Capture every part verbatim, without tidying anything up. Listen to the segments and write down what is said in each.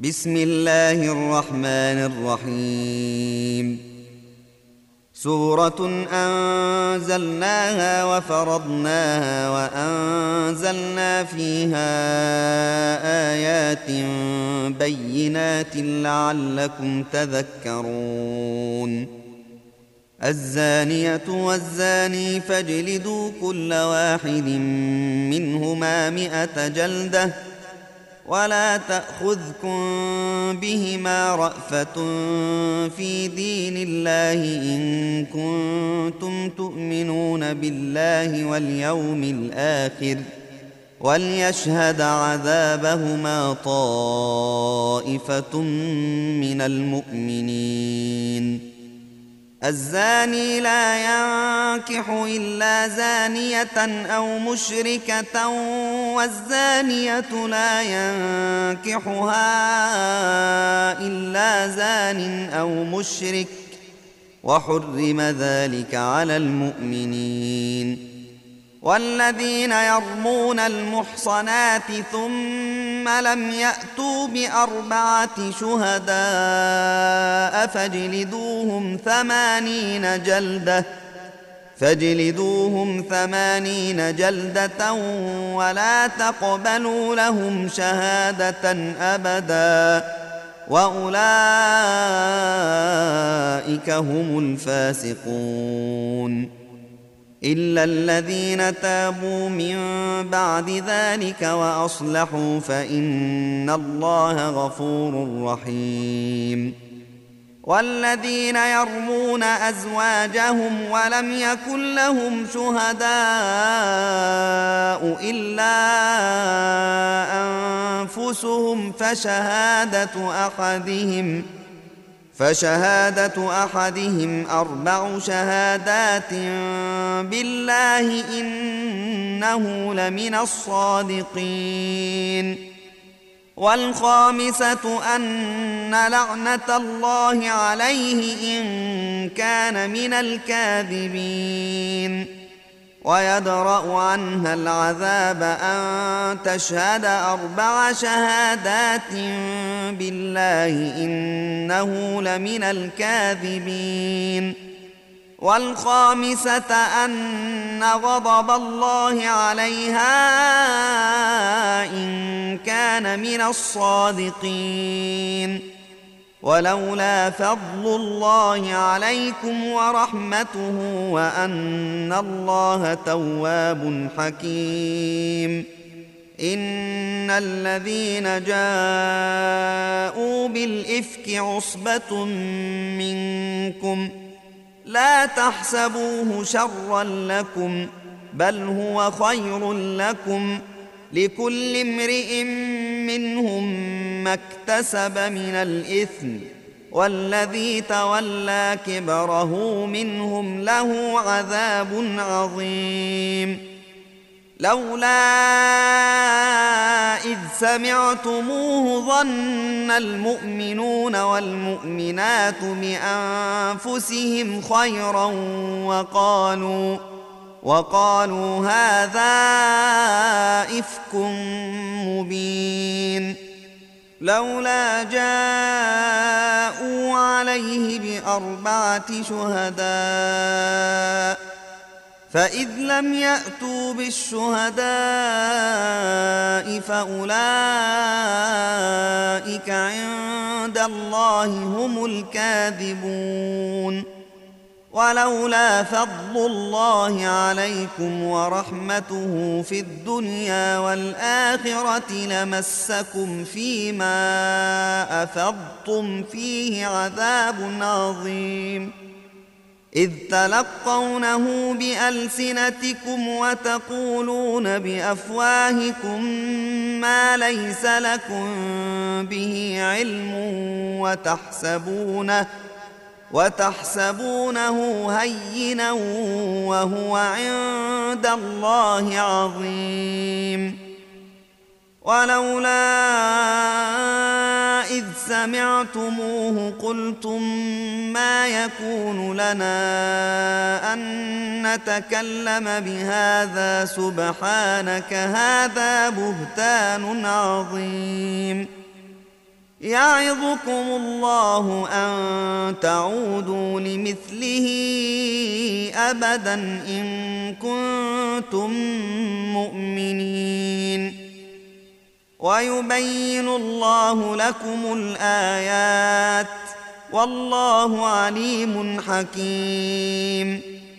بسم الله الرحمن الرحيم. سورة أنزلناها وفرضناها وأنزلنا فيها آيات بينات لعلكم تذكرون. الزانية والزاني فاجلدوا كل واحد منهما مئة جلدة ولا تأخذكم بهما رأفة في دين الله إن كنتم تؤمنون بالله واليوم الآخر وليشهد عذابهما طائفة من المؤمنين. الزاني لا ينكح إلا زانية أو مشركة والزانية لا ينكحها إلا زان أو مشرك وحرم ذلك على المؤمنين. والذين يرمون المحصنات ثم لم يأتوا بأربعة شهداء فاجلدوهم ثمانين جلدة فاجلدوهم ثمانين جلدة ولا تقبلوا لهم شهادة أبدا وأولئك هم الفاسقون. إلا الذين تابوا من بعد ذلك وأصلحوا فإن الله غفور رحيم. والذين يرمون أزواجهم ولم يكن لهم شهداء إلا أنفسهم فشهادة أحدهم فشهادة أحدهم أربع شهادات بالله إنه لمن الصادقين. والخامسة أن لعنة الله عليه إن كان من الكاذبين. ويدرأ عنها العذاب أن تشهد أربع شهادات بالله إنه لمن الكاذبين. والخامسة أن غضب الله عليها إن كان من الصادقين. ولولا فضل الله عليكم ورحمته وأن الله تواب حكيم. إن الذين جاءوا بالإفك عصبة منكم لا تحسبوه شرا لكم بل هو خير لكم لكل امرئ منهم ما اكتسب من الإثم والذي تولى كبره منهم له عذاب عظيم. لولا إذ سمعتموه ظن المؤمنون والمؤمنات بأنفسهم خيرا وقالوا وقالوا هذا إفك مبين. لولا جاءوا عليه بأربعة شهداء فإذ لم يأتوا بالشهداء فأولئك عند الله هم الكاذبون. ولولا فضل الله عليكم ورحمته في الدنيا والآخرة لمسكم فيما أفضتم فيه عذاب عظيم. إذ تلقونه بألسنتكم وتقولون بأفواهكم ما ليس لكم به علم وتحسبونه وتحسبونه هينا وهو عند الله عظيم. ولولا إذ سمعتموه قلتم ما يكون لنا أن نتكلم بهذا سبحانك هذا بهتان عظيم. يعظكم الله أن تعودوا لمثله أبدا إن كنتم مؤمنين ويبين الله لكم الآيات والله عليم حكيم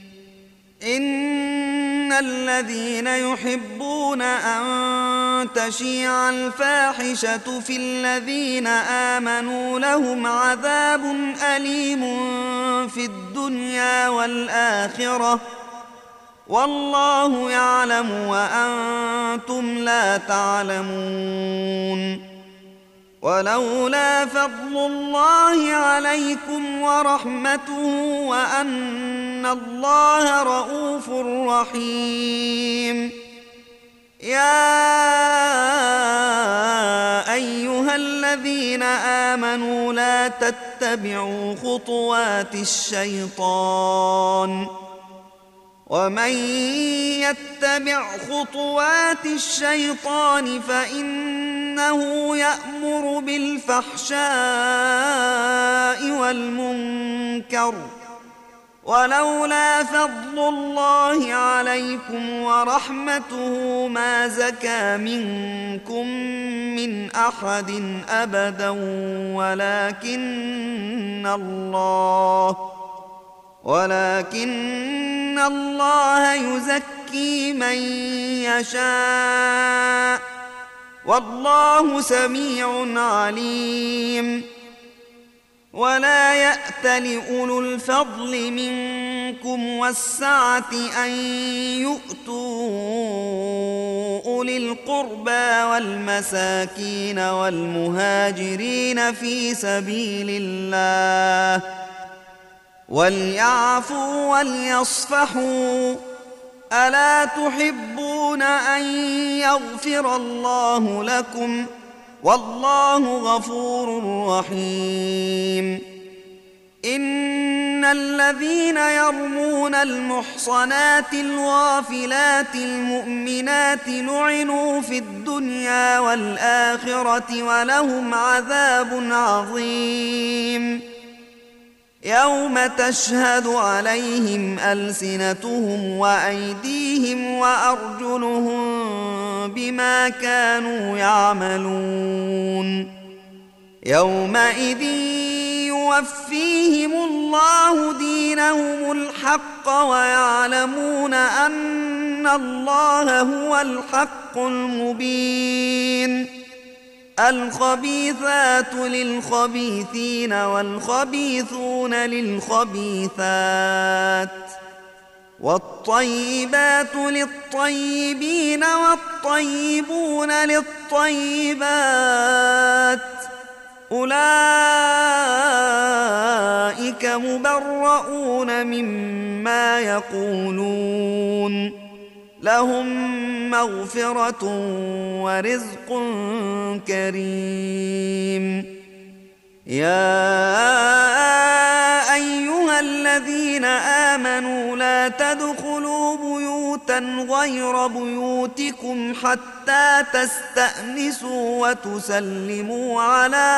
إن الذين يحبون أن تشيع الفاحشة في الذين آمنوا لهم عذاب أليم في الدنيا والآخرة والله يعلم وأنتم لا تعلمون ولولا فضل الله عليكم ورحمته وأن الله رؤوف رحيم يا أيها الذين آمنوا لا تتبعوا خطوات الشيطان ومن يتبع خطوات الشيطان فإنه يأمر بالفحشاء والمنكر ولولا فضل الله عليكم ورحمته ما زكى منكم من أحد أبدا ولكن الله ولكن الله يزكي من يشاء والله سميع عليم ولا يأت لأولو الفضل منكم والسعة أن يؤتوا أولي القربى والمساكين والمهاجرين في سبيل الله وليعفوا وليصفحوا ألا تحبون أن يغفر الله لكم والله غفور رحيم إن الذين يرمون المحصنات الغافلات المؤمنات لعنوا في الدنيا والآخرة ولهم عذاب عظيم يوم تشهد عليهم ألسنتهم وأيديهم وأرجلهم بما كانوا يعملون يومئذ يوفيهم الله دينهم الحق ويعلمون أن الله هو الحق المبين الخبيثات للخبيثين والخبيثون للخبيثات والطيبات للطيبين والطيبون للطيبات أولئك مبرؤون مما يقولون لهم مغفرة ورزق كريم يا أيها الذين آمنوا لا تدخلوا بيوتا غير بيوتكم حتى تستأنسوا وتسلموا على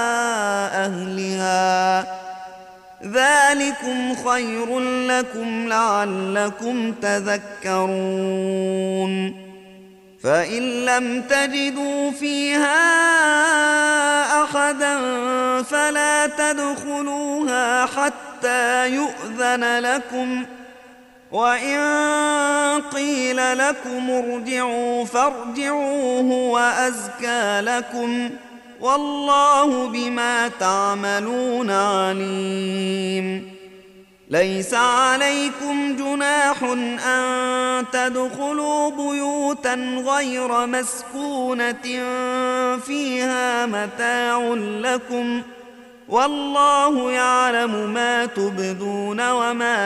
أهلها ذلكم خير لكم لعلكم تذكرون فإن لم تجدوا فيها أحدا فلا تدخلوها حتى يؤذن لكم وإن قيل لكم ارجعوا فارجعوا هو أزكى لكم والله بما تعملون عليم ليس عليكم جناح أن تدخلوا بيوتا غير مسكونة فيها متاع لكم والله يعلم ما تبدون وما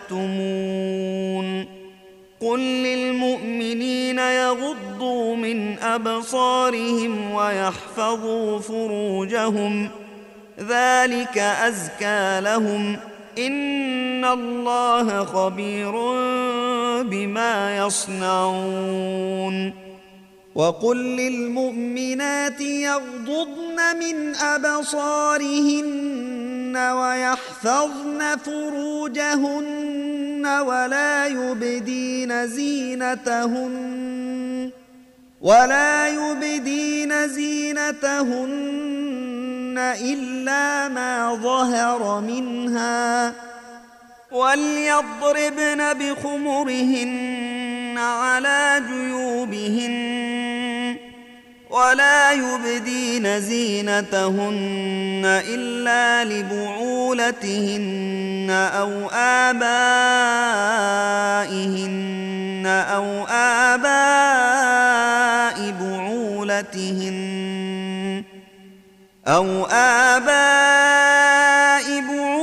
تكتمون قل للمؤمنين يغضوا من أبصارهم ويحفظوا فروجهم ذلك أزكى لهم إن الله خبير بما يصنعون وقل للمؤمنات يغضضن من أبصارهن ويحفظن فروجهن ولا يبدين زينتهن ولا يبدين زينتهن إلا ما ظهر منها وليضربن بخمرهن على جيوبهن ولا يبدين زينتهن إلا لبعولتهن أو آبائهن أو آباء بعولتهن أو آباء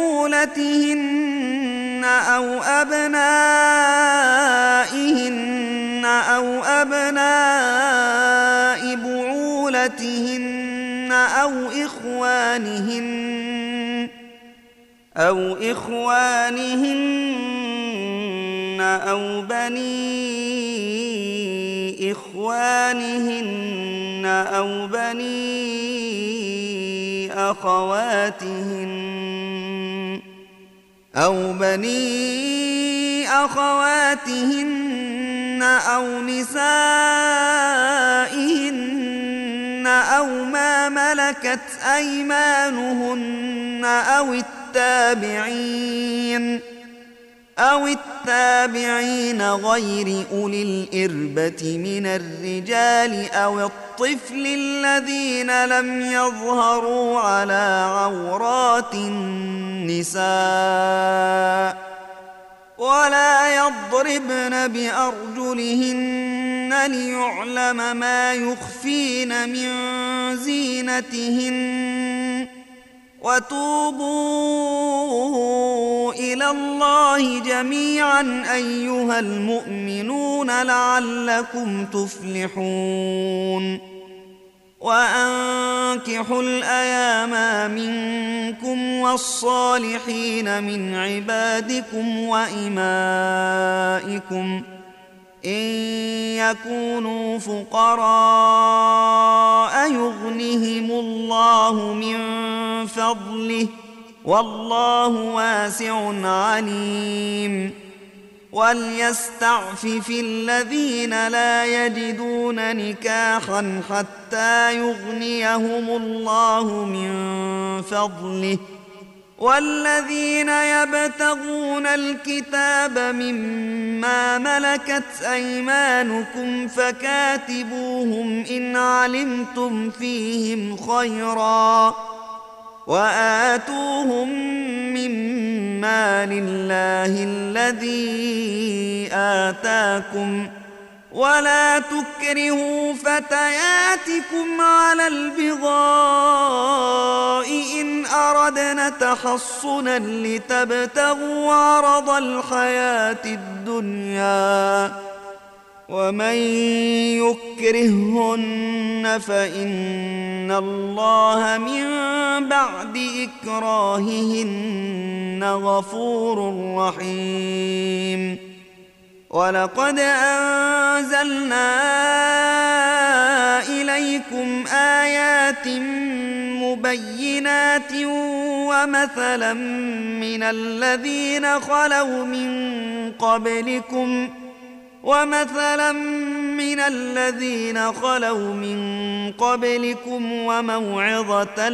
بعولتهن أو أبنائهن أو أبناء بعولتهن أو إخوانهن أو إخوانهن أو بني إخوانهن أو بني أخواتهن أو بني أخواتهن أو نسائهن أو ما ملكت أيمانهن أو التابعين أو التابعين غير أولي الإربة من الرجال أو الطفل الذين لم يظهروا على عورات النساء ولا يضربن بأرجلهن ليعلم ما يخفين من زينتهن وتوبوا إلى الله جميعا أيها المؤمنون لعلكم تفلحون وأنكحوا الأيام منكم والصالحين من عبادكم وإمائكم إن يكونوا فقراء يغنهم الله من فضله والله واسع عليم وليستعفف الذين لا يجدون نكاحا حتى يغنيهم الله من فضله والذين يبتغون الكتاب مما ملكت أيمانكم فكاتبوهم إن علمتم فيهم خيرا وآتوهم مما لله الذي آتاكم ولا تكرهوا فتياتكم على البغاء إن أردنا تحصنا لتبتغوا عرض الحياة الدنيا ومن يكرهن فإن الله من بعد إكراههن غفور رحيم ولقد أنزلنا إليكم آيات مبينات ومثلا من الذين خلوا من قبلكم ومثلا من الذين خلوا من قبلكم وموعظة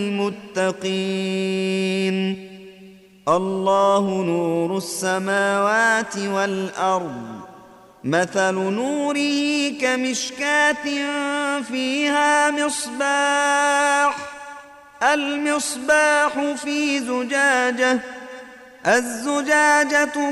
للمتقين الله نور السماوات والأرض مثل نوره كمشكاة فيها مصباح المصباح في زجاجة الزجاجة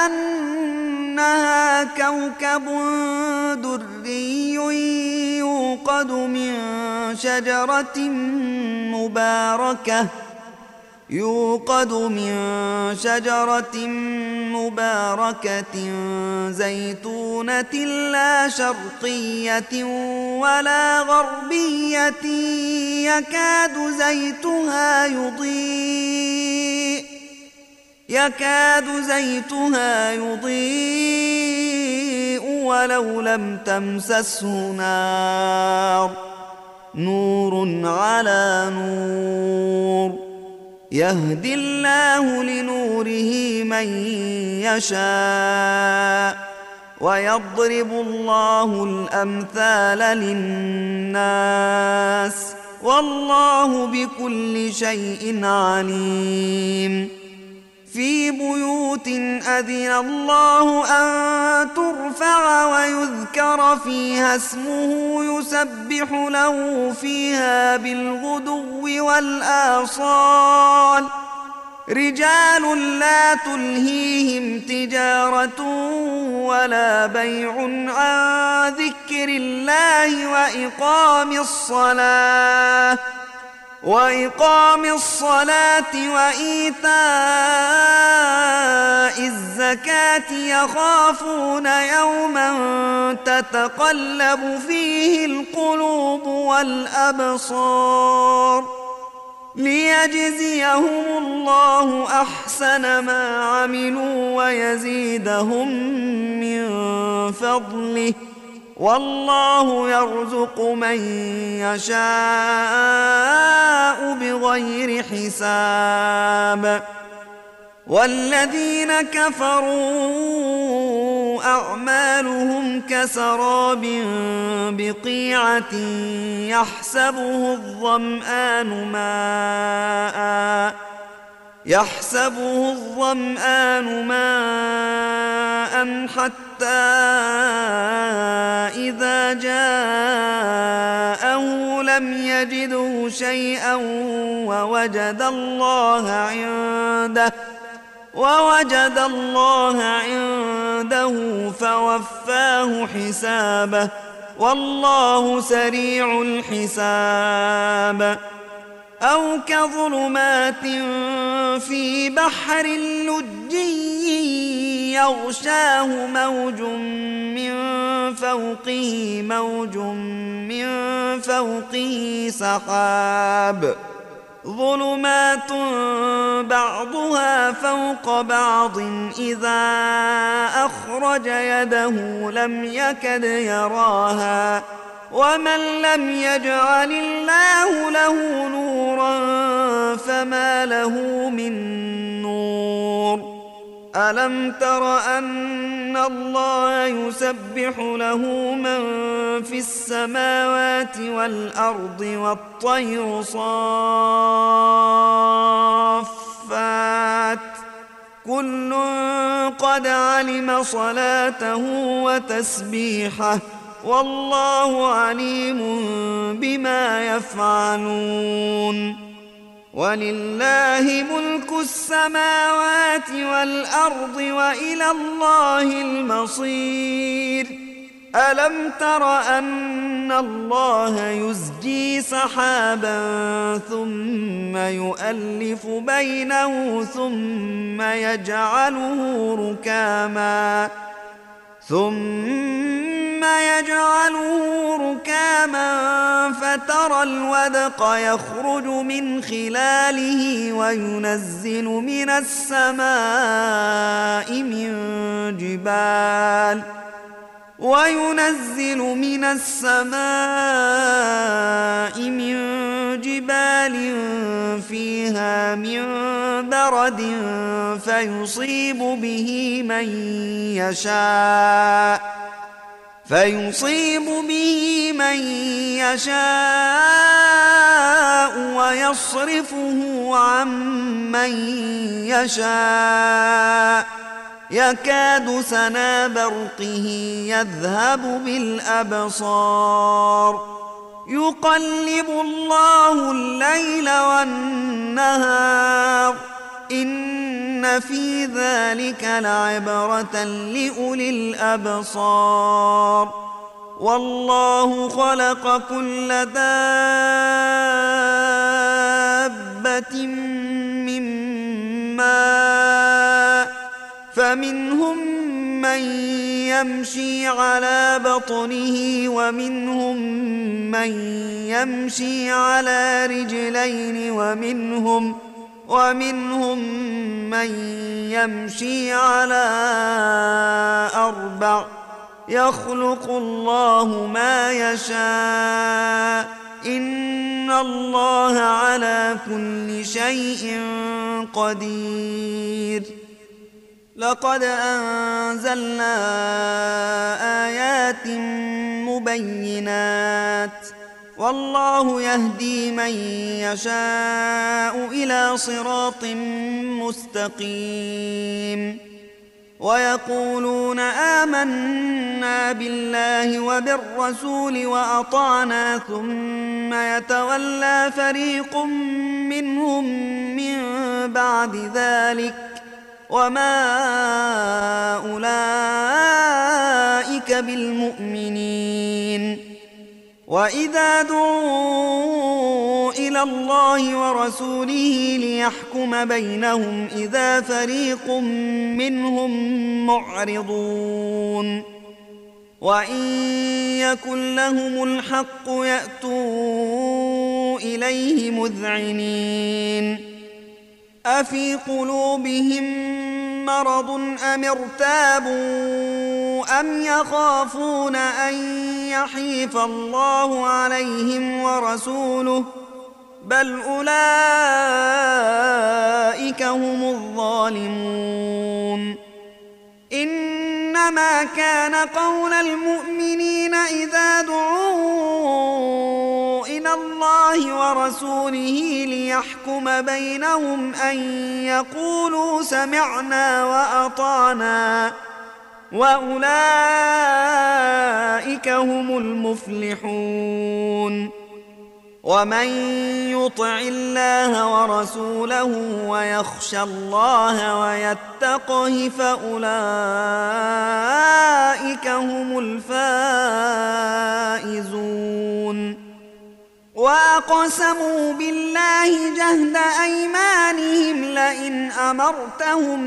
كأنها كوكب دري يوقد من شجرة مباركة يوقد من شجرة مباركة زيتونة لا شرقية ولا غربية يكاد زيتها يضيء يكاد زيتها يضيء ولو لم تمسسه نار نور على نور يهدي الله لنوره من يشاء ويضرب الله الأمثال للناس والله بكل شيء عليم في بيوت أذن الله أن ترفع ويذكر فيها اسمه يسبح له فيها بالغدو والآصال رجال لا تلهيهم تجارة ولا بيع عن ذكر الله وإقام الصلاة وإقام الصلاة وإيتاء الزكاة يخافون يوما تتقلب فيه القلوب والأبصار ليجزيهم الله أحسن ما عملوا ويزيدهم من فضله والله يرزق من يشاء بغير حساب والذين كفروا أعمالهم كسراب بقيعة يحسبه الظمآن ماء يحسبه الظمآن ماء حتى إذا جاءه لم يجده شيئا ووجد الله عنده ووجد الله عنده فوفاه حسابه والله سريع الحساب أو كظلمات في بحر لجي يغشاه موج من فوقه موج من فوقه سحاب ظلمات بعضها فوق بعض إذا أخرج يده لم يكد يراها ومن لم يجعل الله له نورا فما له من نور ألم تر أن الله يسبح له من في السماوات والأرض والطير صافات كل قد علم صلاته وتسبيحه والله عليم بما يفعلون ولله ملك السماوات والأرض وإلى الله المصير ألم تر أن الله يزجي سحابا ثم يؤلف بينه ثم يجعله ركاما ثم يجعله ركاما فترى الودق يخرج من خلاله وينزل من السماء من جبال وينزل من السماء من جبال فيها من برد فيصيب به من يشاء فيصيب به من يشاء ويصرفه عن من يشاء يكاد سنا برقه يذهب بالأبصار يقلب الله الليل والنهار إن في ذلك لعبرة لأولي الأبصار والله خلق كل دابة من ماء فمنهم من يمشي على بطنه ومنهم من يمشي على رجلين ومنهم ومنهم من يمشي على أربع يخلق الله ما يشاء إن الله على كل شيء قدير. لقد أنزلنا آيات مبينات والله يهدي من يشاء إلى صراط مستقيم. ويقولون آمنا بالله وبالرسول وأطعنا ثم يتولى فريق منهم من بعد ذلك وما أولئك بالمؤمنين. وإذا دعوا إلى الله ورسوله ليحكم بينهم إذا فريق منهم معرضون. وإن يكن لهم الحق يأتوا إليه مذعنين. أفي قلوبهم مرض أم ارتابوا أم يخافون أن يحيف الله عليهم ورسوله بل أولئك هم الظالمون. إنما كان قول المؤمنين إذا دعوا إلى الله ورسوله ليحكم بينهم أن يقولوا سمعنا وأطعنا وأولئك هم المفلحون. ومن يطع الله ورسوله ويخشى الله ويتقه فأولئك هم الفائزون. وأقسموا بالله جهد أيمانهم لئن أمرتهم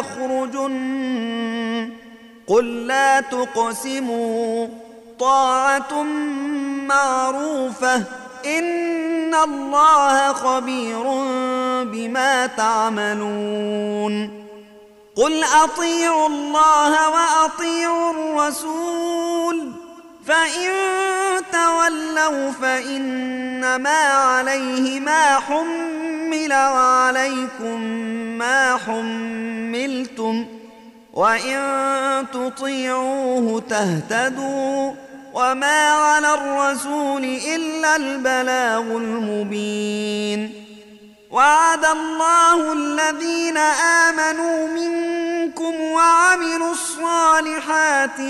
ليخرجن قل لا تقسموا طاعة معروفة إن الله خبير بما تعملون. قل أطيعوا الله وأطيعوا الرسول فإن تولوا فإنما عليه ما حمل وعليكم ما حملتم وإن تطيعوه تهتدوا وما على الرسول إلا البلاغ المبين. وعد الله الذين آمنوا منكم وعملوا الصالحات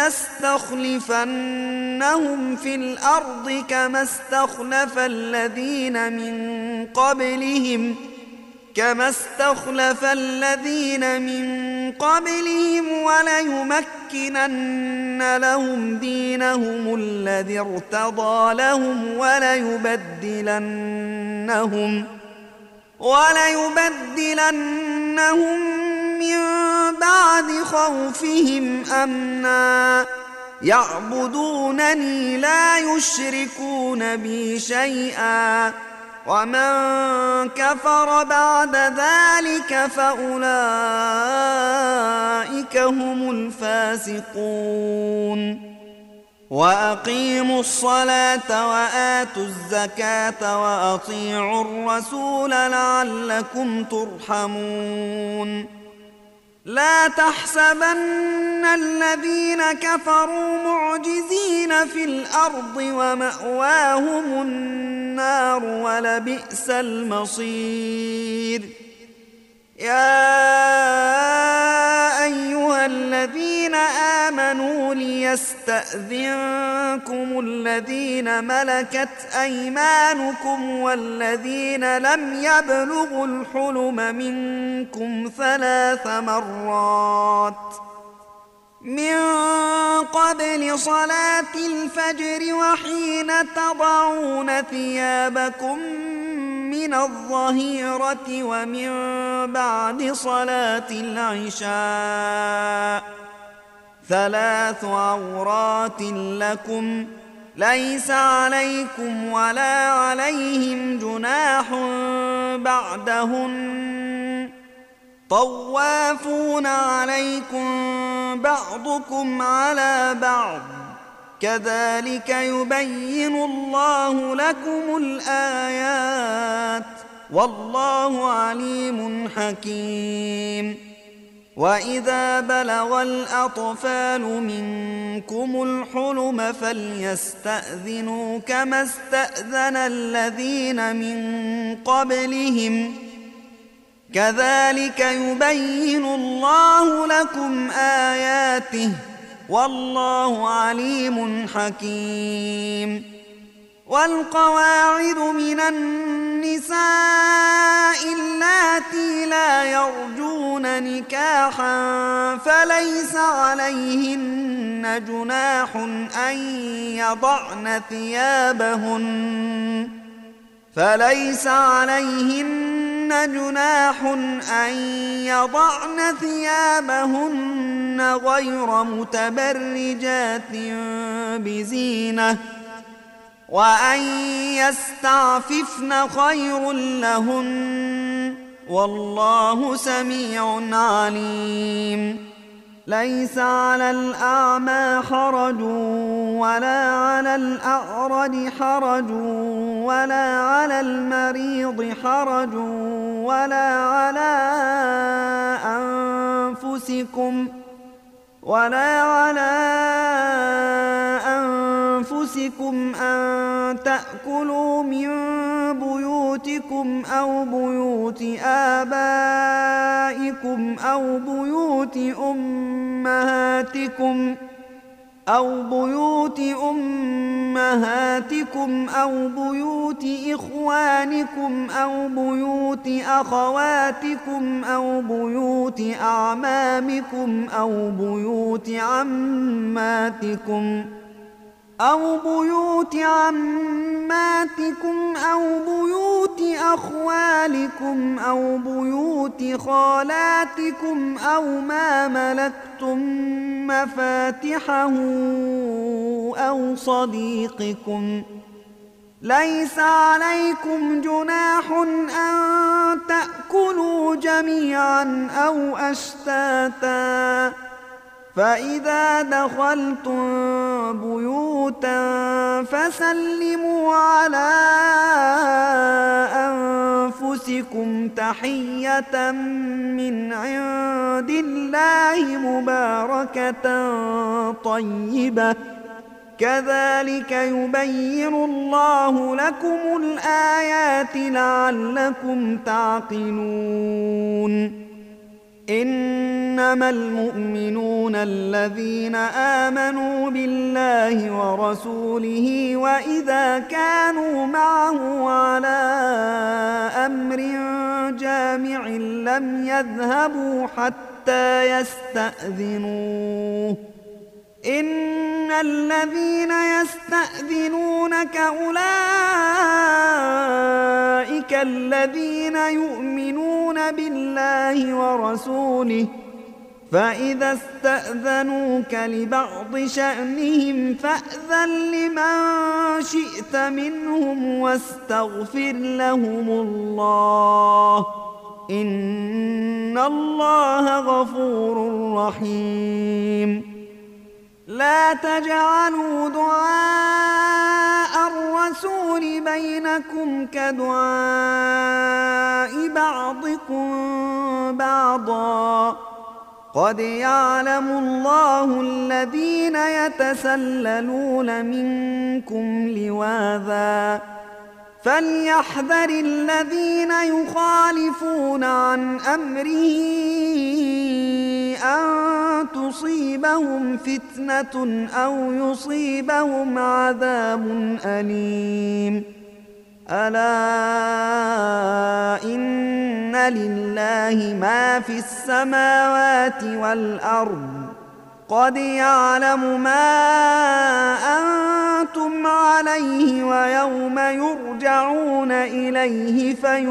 ليستخلفنهم في الأرض كما استخلف الذين من قبلهم كما استخلف الذين من قبلهم وليمكنن لهم دينهم الذي ارتضى لهم وليبدلنهم وليبدلنهم من بعد خوفهم أمنا يعبدونني لا يشركون بي شيئا ومن كفر بعد ذلك فأولئك هم الفاسقون. وأقيموا الصلاة وآتوا الزكاة وأطيعوا الرسول لعلكم ترحمون. لا تحسبن الذين كفروا معجزين في الأرض ومأواهم النار ولبئس المصير. يا أيها الذين آمنوا ليستأذنكم الذين ملكت أيمانكم والذين لم يبلغوا الحلم منكم ثلاث مرات من قبل صلاة الفجر وحين تضعون ثيابكم من الظهيرة ومن بعد صلاة العشاء ثلاث عورات لكم ليس عليكم ولا عليهم جناح بعدهن طوافون عليكم بعضكم على بعض كذلك يبين الله لكم الآيات والله عليم حكيم. وإذا بلغ الأطفال منكم الحلم فليستأذنوا كما استأذن الذين من قبلهم كذلك يبين الله لكم آياته والله عليم حكيم. والقواعد من النساء اللاتي لا يرجون نكاحا فليس عليهن جناح أن يضعن ثيابهن فليس عليهن جناح أن يضعن ثيابهن غير متبرجات بزينة وأن يستعففن خير لهن والله سميع عليم. ليس على الأعمى حرج ولا على الأعرج حرج ولا على المريض حرج ولا على أنفسكم ولا على أنفسكم أن تأكلوا من بيوتكم أو بيوت آبائكم أو بيوت أمهاتكم أو بيوت أمهاتكم أو بيوت إخوانكم أو بيوت أخواتكم أو بيوت أعمامكم أو بيوت عماتكم أو بيوت عماتكم أو بيوت أخوالكم أو بيوت خالاتكم أو ما ملكتم مفاتحه أو صديقكم. ليس عليكم جناح أن تأكلوا جميعا أو أشتاتا فإذا دخلتم بيوتا فسلموا على أنفسكم تحية من عند الله مباركة طيبة كذلك يبين الله لكم الآيات لعلكم تعقلون. إنما المؤمنون الذين آمنوا بالله ورسوله وإذا كانوا معه على أمر جامع لم يذهبوا حتى يستأذنوه إن الذين يستأذنونك أولئك الذين يؤمنون بالله ورسوله فإذا استأذنوك لبعض شأنهم فأذن لمن شئت منهم واستغفر لهم الله إن الله غفور رحيم. لا تجعلوا دعاء الرسول بينكم كدعاء بعضكم بعضا قد يعلم الله الذين يتسللون منكم لواذا فليحذر الذين يخالفون عن أمره أن تصيبهم فتنة أو يصيبهم عذاب أليم. ألا إن لله ما في السماوات والأرض قد يعلم ما أنتم عليه ويوم يرجعون إليه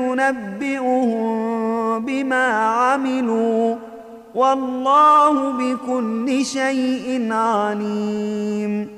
فينبئهم بما عملوا والله بكل شيء عليم.